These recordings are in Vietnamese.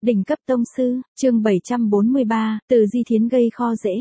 Đỉnh cấp tông sư, chương 743, từ Di Thiến gây kho dễ.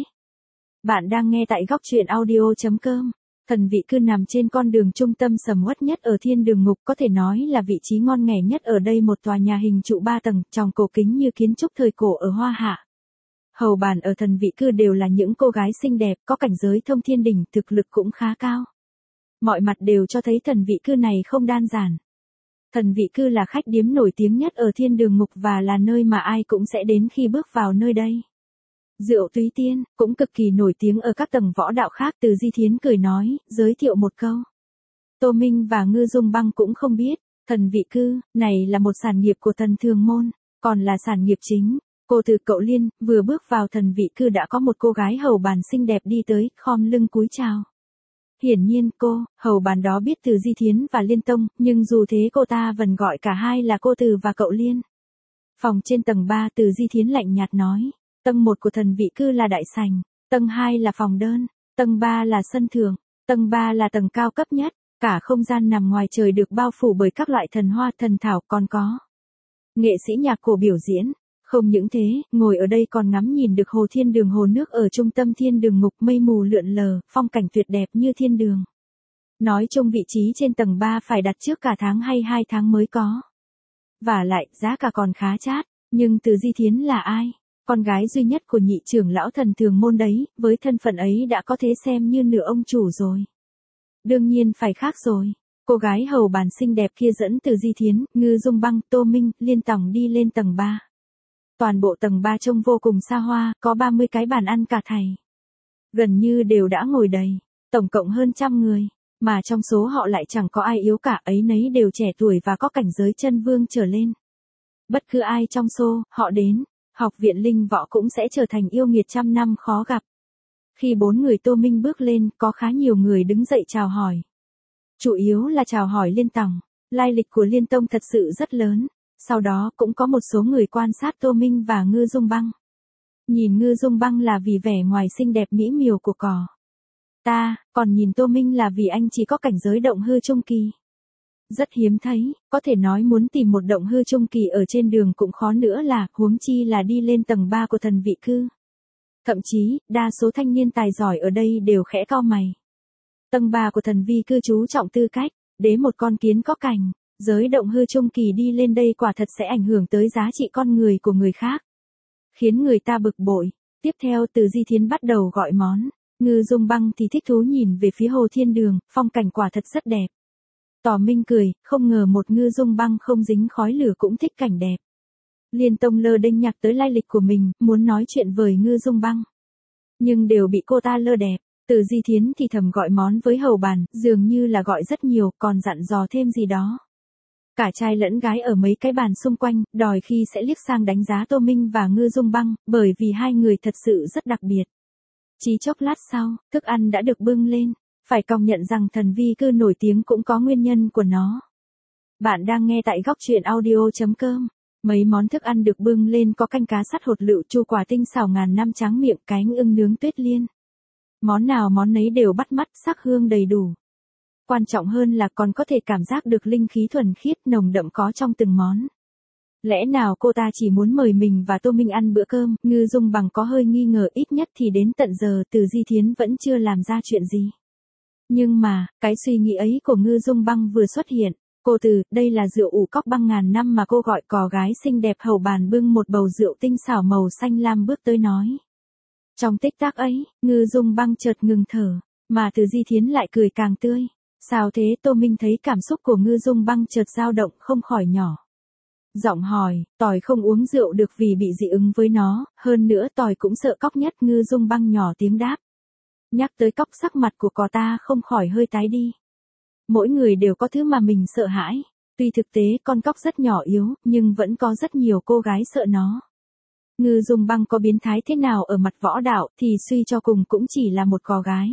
Bạn đang nghe tại góc truyện audio.com. Thần vị cư nằm trên con đường trung tâm sầm uất nhất ở thiên đường ngục, có thể nói là vị trí ngon nghẻ nhất ở đây. Một tòa nhà hình trụ 3 tầng, tròng cổ kính như kiến trúc thời cổ ở Hoa Hạ. Hầu bàn ở thần vị cư đều là những cô gái xinh đẹp, có cảnh giới thông thiên đỉnh, thực lực cũng khá cao. Mọi mặt đều cho thấy thần vị cư này không đơn giản. Thần vị cư là khách điếm nổi tiếng nhất ở thiên đường ngục và là nơi mà ai cũng sẽ đến khi bước vào nơi đây. Rượu Túy Tiên cũng cực kỳ nổi tiếng ở các tầng võ đạo khác. Từ Di Thiến cười nói, giới thiệu một câu. Tô Minh và Ngư Dung Băng cũng không biết, thần vị cư này là một sản nghiệp của thần Thường Môn, còn là sản nghiệp chính. Cô Từ Cậu Liên vừa bước vào thần vị cư đã có một cô gái hầu bàn xinh đẹp đi tới, khom lưng cúi chào. Hiển nhiên hầu bàn đó biết Từ Di Thiến và Liên Tông, nhưng dù thế cô ta vẫn gọi cả hai là cô Từ và Cậu Liên. Phòng trên tầng 3, Từ Di Thiến lạnh nhạt nói, tầng 1 của thần vị cư là đại sảnh, tầng 2 là phòng đơn, tầng 3 là sân thượng, tầng 3 là tầng cao cấp nhất, cả không gian nằm ngoài trời được bao phủ bởi các loại thần hoa thần thảo, còn có nghệ sĩ nhạc cổ biểu diễn. Không những thế, ngồi ở đây còn ngắm nhìn được hồ thiên đường, hồ nước ở trung tâm thiên đường ngục, mây mù lượn lờ, phong cảnh tuyệt đẹp như thiên đường. Nói chung vị trí trên tầng 3 phải đặt trước cả tháng hay 2 tháng mới có. Và lại, giá cả còn khá chát, nhưng Từ Di Thiến là ai? Con gái duy nhất của nhị trưởng lão thần Thường Môn đấy, với thân phận ấy đã có thể xem như nửa ông chủ rồi. Đương nhiên phải khác rồi. Cô gái hầu bàn xinh đẹp kia dẫn Từ Di Thiến, Ngư Dung Băng, Tô Minh, Liên Tòng đi lên tầng 3. Toàn bộ tầng 3 trông vô cùng xa hoa, có 30 cái bàn ăn cả thảy. Gần như đều đã ngồi đầy, tổng cộng hơn 100 người, mà trong số họ lại chẳng có ai yếu cả, ấy nấy đều trẻ tuổi và có cảnh giới chân vương trở lên. Bất cứ ai trong số họ đến, học viện linh võ cũng sẽ trở thành yêu nghiệt trăm năm khó gặp. Khi 4 người Tô Minh bước lên, có khá nhiều người đứng dậy chào hỏi. Chủ yếu là chào hỏi Liên Tòng, lai lịch của Liên Tông thật sự rất lớn. Sau đó cũng có một số người quan sát Tô Minh và Ngư Dung Băng. Nhìn Ngư Dung Băng là vì vẻ ngoài xinh đẹp mỹ miều của cỏ ta, còn nhìn Tô Minh là vì anh chỉ có cảnh giới động hư trung kỳ. Rất hiếm thấy, có thể nói muốn tìm một động hư trung kỳ ở trên đường cũng khó nữa là, huống chi là đi lên tầng 3 của thần vị cư. Thậm chí, đa số thanh niên tài giỏi ở đây đều khẽ cau mày. Tầng 3 của thần vị cư chú trọng tư cách, đế một con kiến có cành. Giới động hư trung kỳ đi lên đây quả thật sẽ ảnh hưởng tới giá trị con người của người khác, khiến người ta bực bội. Tiếp theo Từ Di Thiến bắt đầu gọi món. Ngư Dung Băng thì thích thú nhìn về phía hồ thiên đường, phong cảnh quả thật rất đẹp. Tỏ Minh cười, không ngờ một Ngư Dung Băng không dính khói lửa cũng thích cảnh đẹp. Liên Tông lơ đênh nhắc tới lai lịch của mình, muốn nói chuyện với Ngư Dung Băng, nhưng đều bị cô ta lơ đẹp. Từ Di Thiến thì thầm gọi món với hầu bàn, dường như là gọi rất nhiều, còn dặn dò thêm gì đó. Cả trai lẫn gái ở mấy cái bàn xung quanh, đòi khi sẽ liếc sang đánh giá Tô Minh và Ngư Dung Băng, bởi vì hai người thật sự rất đặc biệt. Chỉ chốc lát sau, thức ăn đã được bưng lên. Phải công nhận rằng thần vi cư nổi tiếng cũng có nguyên nhân của nó. Bạn đang nghe tại góc truyện audio.com. Mấy món thức ăn được bưng lên có canh cá sắt hột lựu, chu quả tinh xào ngàn năm tráng miệng, cánh ưng nướng tuyết liên. Món nào món nấy đều bắt mắt, sắc hương đầy đủ. Quan trọng hơn là còn có thể cảm giác được linh khí thuần khiết nồng đậm có trong từng món. Lẽ nào cô ta chỉ muốn mời mình và Tô Minh ăn bữa cơm? Ngư Dung Băng có hơi nghi ngờ, ít nhất thì đến tận giờ Từ Di Thiến vẫn chưa làm ra chuyện gì. Nhưng mà, cái suy nghĩ ấy của Ngư Dung Băng vừa xuất hiện, cô Từ, đây là rượu ủ cóc băng ngàn năm mà cô gọi cò gái xinh đẹp hầu bàn bưng một bầu rượu tinh xảo màu xanh lam bước tới nói. Trong tích tắc ấy, Ngư Dung Băng chợt ngừng thở, mà Từ Di Thiến lại cười càng tươi. Sao thế? Tô Minh thấy cảm xúc của Ngư Dung Băng chợt dao động, không khỏi nhỏ giọng hỏi, tỏi không uống rượu được vì bị dị ứng với nó, hơn nữa tỏi cũng sợ cóc nhất. Ngư Dung Băng nhỏ tiếng đáp. Nhắc tới cóc, sắc mặt của cò ta không khỏi hơi tái đi. Mỗi người đều có thứ mà mình sợ hãi. Tuy thực tế con cóc rất nhỏ yếu, nhưng vẫn có rất nhiều cô gái sợ nó. Ngư Dung Băng có biến thái thế nào ở mặt võ đạo thì suy cho cùng cũng chỉ là một cò gái.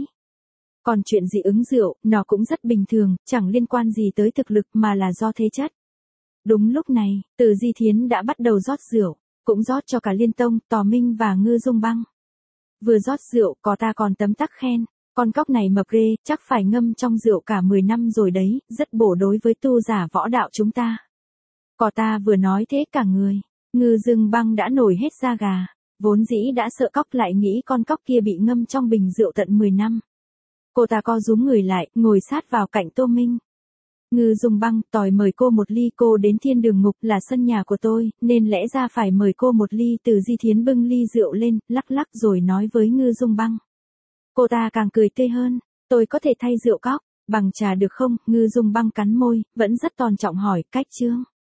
Còn chuyện dị ứng rượu, nó cũng rất bình thường, chẳng liên quan gì tới thực lực mà là do thể chất. Đúng lúc này, Từ Di Thiến đã bắt đầu rót rượu, cũng rót cho cả Liên Tông, Tò Minh và Ngư Dung Băng. Vừa rót rượu, có ta còn tấm tắc khen, con cóc này mập ghê, chắc phải ngâm trong rượu cả 10 năm rồi đấy, rất bổ đối với tu giả võ đạo chúng ta. Có ta vừa nói thế cả người Ngư Dương Băng đã nổi hết da gà, vốn dĩ đã sợ cóc lại nghĩ con cóc kia bị ngâm trong bình rượu tận 10 năm. Cô ta co rúm người lại, ngồi sát vào cạnh Tô Minh. Ngư Dung Băng, tỏi mời cô một ly, cô đến thiên đường ngục là sân nhà của tôi, nên lẽ ra phải mời cô một ly. Từ Di Thiến bưng ly rượu lên, lắc lắc rồi nói với Ngư Dung Băng. Cô ta càng cười tê hơn, tôi có thể thay rượu cóc bằng trà được không? Ngư Dung Băng cắn môi, vẫn rất tôn trọng hỏi, cách chương.